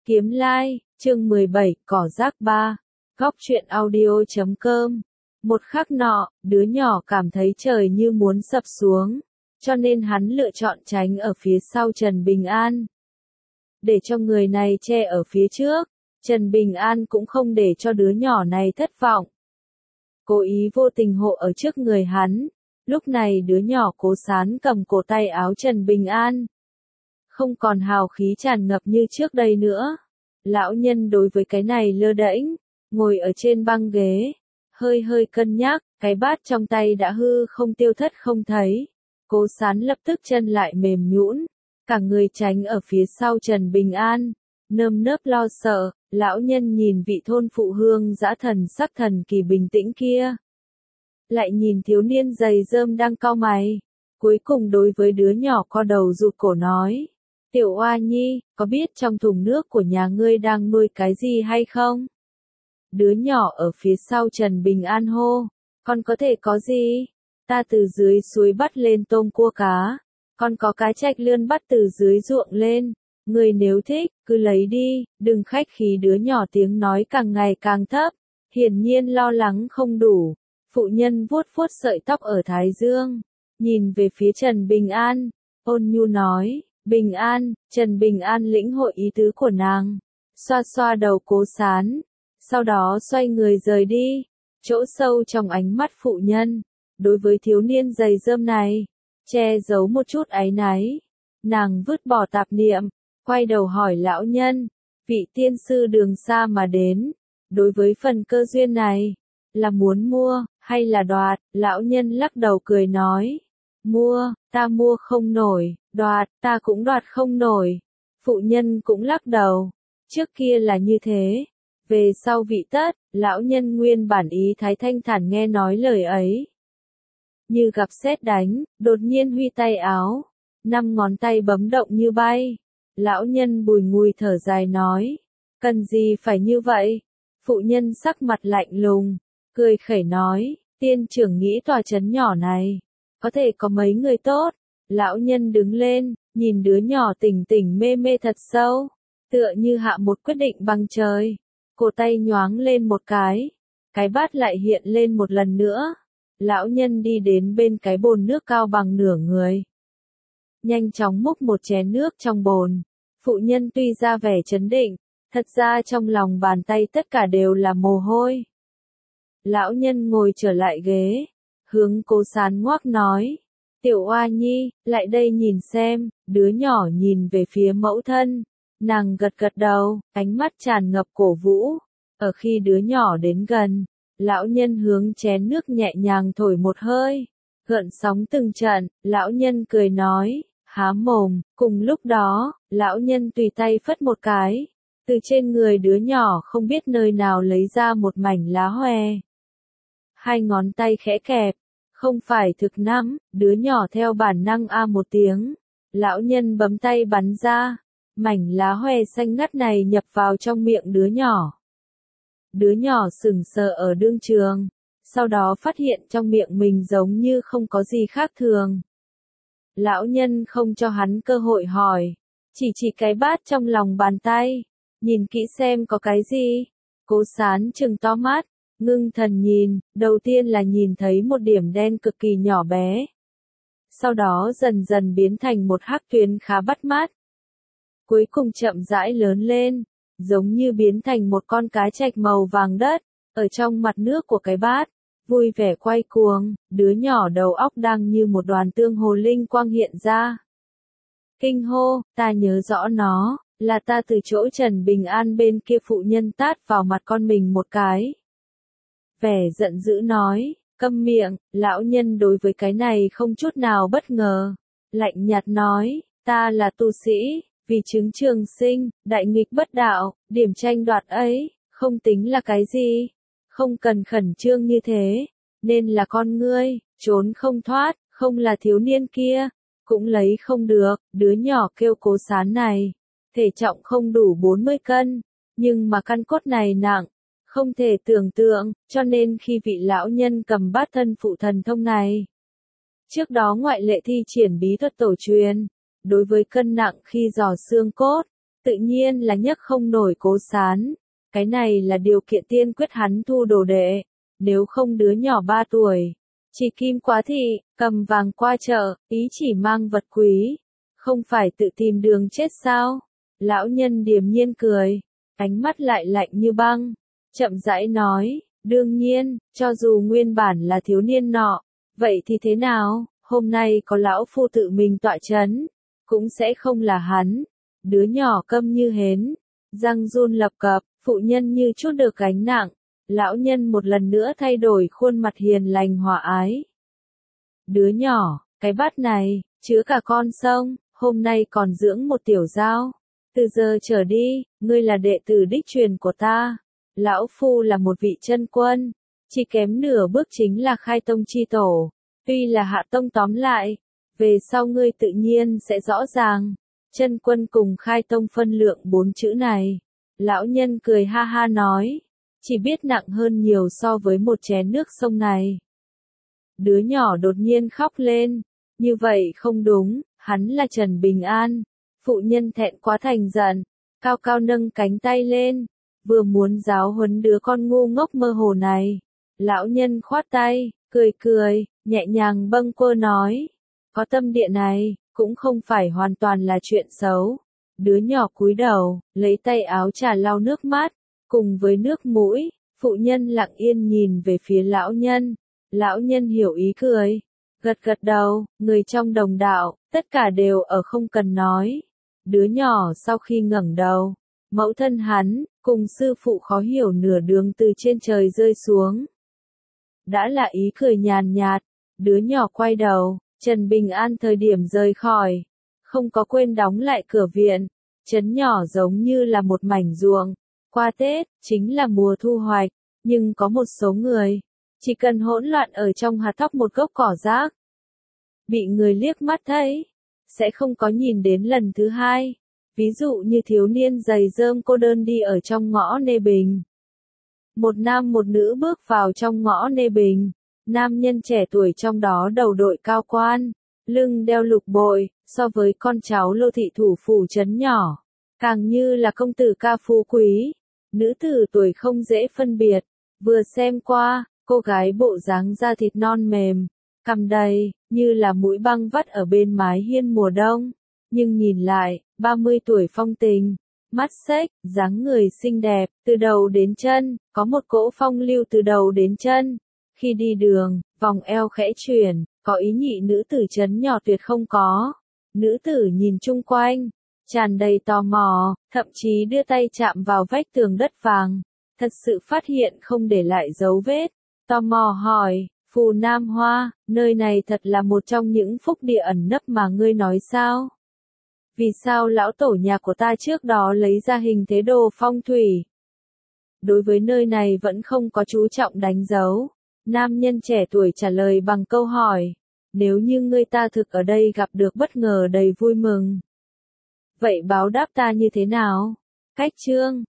Kiếm Lai, chương 17, Cỏ rác 3, góc truyện audio.com. Một khắc nọ, đứa nhỏ cảm thấy trời như muốn sập xuống, cho nên hắn lựa chọn tránh ở phía sau Trần Bình An. Để cho người này che ở phía trước, Trần Bình An cũng không để cho đứa nhỏ này thất vọng. Cố ý vô tình hộ ở trước người hắn, lúc này đứa nhỏ Cố Sán cầm cổ tay áo Trần Bình An. Không còn hào khí tràn ngập như trước đây nữa. Lão nhân đối với cái này lơ đễnh, ngồi ở trên băng ghế, hơi hơi cân nhắc, cái bát trong tay đã hư không tiêu thất không thấy. Cố Sán lập tức chân lại mềm nhũn, cả người tránh ở phía sau Trần Bình An, nơm nớp lo sợ. Lão nhân nhìn vị thôn phụ hương dã thần sắc thần kỳ bình tĩnh kia, lại nhìn thiếu niên giày rơm đang cau mày, cuối cùng đối với đứa nhỏ co đầu rụt cổ nói: Tiểu Oa Nhi, có biết trong thùng nước của nhà ngươi đang nuôi cái gì hay không? Đứa nhỏ ở phía sau Trần Bình An hô: Con có thể có gì? Ta từ dưới suối bắt lên tôm cua cá, con có cá trạch lươn bắt từ dưới ruộng lên. Ngươi nếu thích, cứ lấy đi, đừng khách khí. Đứa nhỏ tiếng nói càng ngày càng thấp, hiển nhiên lo lắng không đủ. Phụ nhân vuốt vuốt sợi tóc ở thái dương, nhìn về phía Trần Bình An, ôn nhu nói: Bình An. Trần Bình An lĩnh hội ý tứ của nàng, xoa xoa đầu Cố Sán, sau đó xoay người rời đi. Chỗ sâu trong ánh mắt phụ nhân, đối với thiếu niên giày rơm này, che giấu một chút áy náy. Nàng vứt bỏ tạp niệm, quay đầu hỏi lão nhân: Vị tiên sư đường xa mà đến, đối với phần cơ duyên này, là muốn mua, hay là đoạt? Lão nhân lắc đầu cười nói: Mua, ta mua không nổi, đoạt, ta cũng đoạt không nổi. Phụ nhân cũng lắc đầu, trước kia là như thế, về sau vị tất. Lão nhân nguyên bản ý thái thanh thản nghe nói lời ấy, như gặp sét đánh, đột nhiên huy tay áo, 5 ngón tay bấm động như bay. Lão nhân bùi ngùi thở dài nói: Cần gì phải như vậy? Phụ nhân sắc mặt lạnh lùng, cười khẩy nói: Tiên trưởng nghĩ tòa trấn nhỏ này, có thể có mấy người tốt? Lão nhân đứng lên, nhìn đứa nhỏ tỉnh tỉnh mê mê thật sâu, tựa như hạ một quyết định bằng trời. Cổ tay nhoáng lên một cái bát lại hiện lên một lần nữa. Lão nhân đi đến bên cái bồn nước cao bằng nửa người, nhanh chóng múc một chén nước trong bồn. Phụ nhân tuy ra vẻ trấn định, thật ra trong lòng bàn tay tất cả đều là mồ hôi. Lão nhân ngồi trở lại ghế, hướng Cố Sán ngoắc nói: Tiểu Oa Nhi, lại đây nhìn xem. Đứa nhỏ nhìn về phía mẫu thân, nàng gật gật đầu, ánh mắt tràn ngập cổ vũ. Ở khi đứa nhỏ đến gần, lão nhân hướng chén nước nhẹ nhàng thổi một hơi, gợn sóng từng trận. Lão nhân cười nói: Há mồm. Cùng lúc đó, lão nhân tùy tay phất một cái, từ trên người đứa nhỏ không biết nơi nào lấy ra một mảnh lá hòe. 2 ngón tay khẽ kẹp, không phải thực nắm, đứa nhỏ theo bản năng a một tiếng. Lão nhân bấm tay bắn ra, mảnh lá hòe xanh ngắt này nhập vào trong miệng đứa nhỏ. Đứa nhỏ sững sờ ở đương trường, sau đó phát hiện trong miệng mình giống như không có gì khác thường. Lão nhân không cho hắn cơ hội hỏi, chỉ cái bát trong lòng bàn tay: Nhìn kỹ xem có cái gì. Cố Sán trừng to mắt, ngưng thần nhìn, đầu tiên là nhìn thấy một điểm đen cực kỳ nhỏ bé, sau đó dần dần biến thành một hắc tuyến khá bắt mắt, cuối cùng chậm rãi lớn lên, giống như biến thành một con cá trạch màu vàng đất, ở trong mặt nước của cái bát, vui vẻ quay cuồng. Đứa nhỏ đầu óc đang như một đoàn tương hồ linh quang hiện ra. Kinh hô: Ta nhớ rõ nó, là ta từ chỗ Trần Bình An bên kia. Phụ nhân tát vào mặt con mình một cái, vẻ giận dữ nói: Câm miệng. Lão nhân đối với cái này không chút nào bất ngờ, lạnh nhạt nói: Ta là tu sĩ, vì chứng trường sinh, đại nghịch bất đạo, điểm tranh đoạt ấy, không tính là cái gì. Không cần khẩn trương như thế, nên là con ngươi, trốn không thoát, không là thiếu niên kia, cũng lấy không được. Đứa nhỏ kêu Cố Sán này, thể trọng không đủ 40 cân, nhưng mà căn cốt này nặng, không thể tưởng tượng, cho nên khi vị lão nhân cầm bát thân phụ thần thông này, trước đó ngoại lệ thi triển bí thuật tổ truyền, đối với cân nặng khi dò xương cốt, tự nhiên là nhấc không nổi Cố Sán. Cái này là điều kiện tiên quyết hắn thu đồ đệ, nếu không đứa nhỏ 3 tuổi. Chỉ Kim Quá Thị, cầm vàng qua chợ, ý chỉ mang vật quý, không phải tự tìm đường chết sao? Lão nhân điềm nhiên cười, ánh mắt lại lạnh như băng, chậm rãi nói, đương nhiên, cho dù nguyên bản là thiếu niên nọ, vậy thì thế nào, hôm nay có lão phu tự mình tọa chấn, cũng sẽ không là hắn. Đứa nhỏ câm như hến, răng run lập cập, phụ nhân như chút được gánh nặng, lão nhân một lần nữa thay đổi khuôn mặt hiền lành hòa ái. Đứa nhỏ, cái bát này, chứa cả con sông, hôm nay còn dưỡng một tiểu giao. Từ giờ trở đi, ngươi là đệ tử đích truyền của ta. Lão phu là một vị chân quân, chỉ kém nửa bước chính là khai tông chi tổ. Tuy là hạ tông tóm lại, về sau ngươi tự nhiên sẽ rõ ràng. Chân quân cùng khai tông phân lượng 4 chữ này. Lão nhân cười ha ha nói, chỉ biết nặng hơn nhiều so với một chén nước sông này. Đứa nhỏ đột nhiên khóc lên, như vậy không đúng, hắn là Trần Bình An. Phụ nhân thẹn quá thành giận, cao cao nâng cánh tay lên, vừa muốn giáo huấn đứa con ngu ngốc mơ hồ này. Lão nhân khoát tay, cười cười, nhẹ nhàng bâng quơ nói, có tâm địa này, cũng không phải hoàn toàn là chuyện xấu. Đứa nhỏ cúi đầu, lấy tay áo trà lau nước mắt, cùng với nước mũi, phụ nhân lặng yên nhìn về phía lão nhân. Lão nhân hiểu ý cười, gật gật đầu, người trong đồng đạo, tất cả đều ở không cần nói. Đứa nhỏ sau khi ngẩng đầu, mẫu thân hắn, cùng sư phụ khó hiểu nửa đường từ trên trời rơi xuống. Đã là ý cười nhàn nhạt, đứa nhỏ quay đầu, Trần Bình An thời điểm rời khỏi, không có quên đóng lại cửa viện, trấn nhỏ giống như là một mảnh ruộng. Qua Tết, chính là mùa thu hoạch, nhưng có một số người, chỉ cần hỗn loạn ở trong hạt thóc một gốc cỏ rác, bị người liếc mắt thấy, sẽ không có nhìn đến lần thứ hai. Ví dụ như thiếu niên giày rơm cô đơn đi ở trong ngõ Nê Bình. Một nam một nữ bước vào trong ngõ Nê Bình, nam nhân trẻ tuổi trong đó đầu đội cao quan, lưng đeo lục bội, so với con cháu Lô thị thủ phủ trấn nhỏ, càng như là công tử ca phú quý. Nữ tử tuổi không dễ phân biệt, vừa xem qua, cô gái bộ dáng da thịt non mềm, cằm đầy, như là mũi băng vắt ở bên mái hiên mùa đông, nhưng nhìn lại, 30 tuổi phong tình, mắt xếch, dáng người xinh đẹp, từ đầu đến chân, có một cỗ phong lưu từ đầu đến chân. Khi đi đường, vòng eo khẽ chuyển, có ý nhị nữ tử trấn nhỏ tuyệt không có. Nữ tử nhìn chung quanh, tràn đầy tò mò, thậm chí đưa tay chạm vào vách tường đất vàng, thật sự phát hiện không để lại dấu vết. Tò mò hỏi, Phù Nam Hoa, nơi này thật là một trong những phúc địa ẩn nấp mà ngươi nói sao? Vì sao lão tổ nhà của ta trước đó lấy ra hình thế đồ phong thủy? Đối với nơi này vẫn không có chú trọng đánh dấu. Nam nhân trẻ tuổi trả lời bằng câu hỏi, nếu như ngươi ta thực ở đây gặp được bất ngờ đầy vui mừng, vậy báo đáp ta như thế nào? Cách chương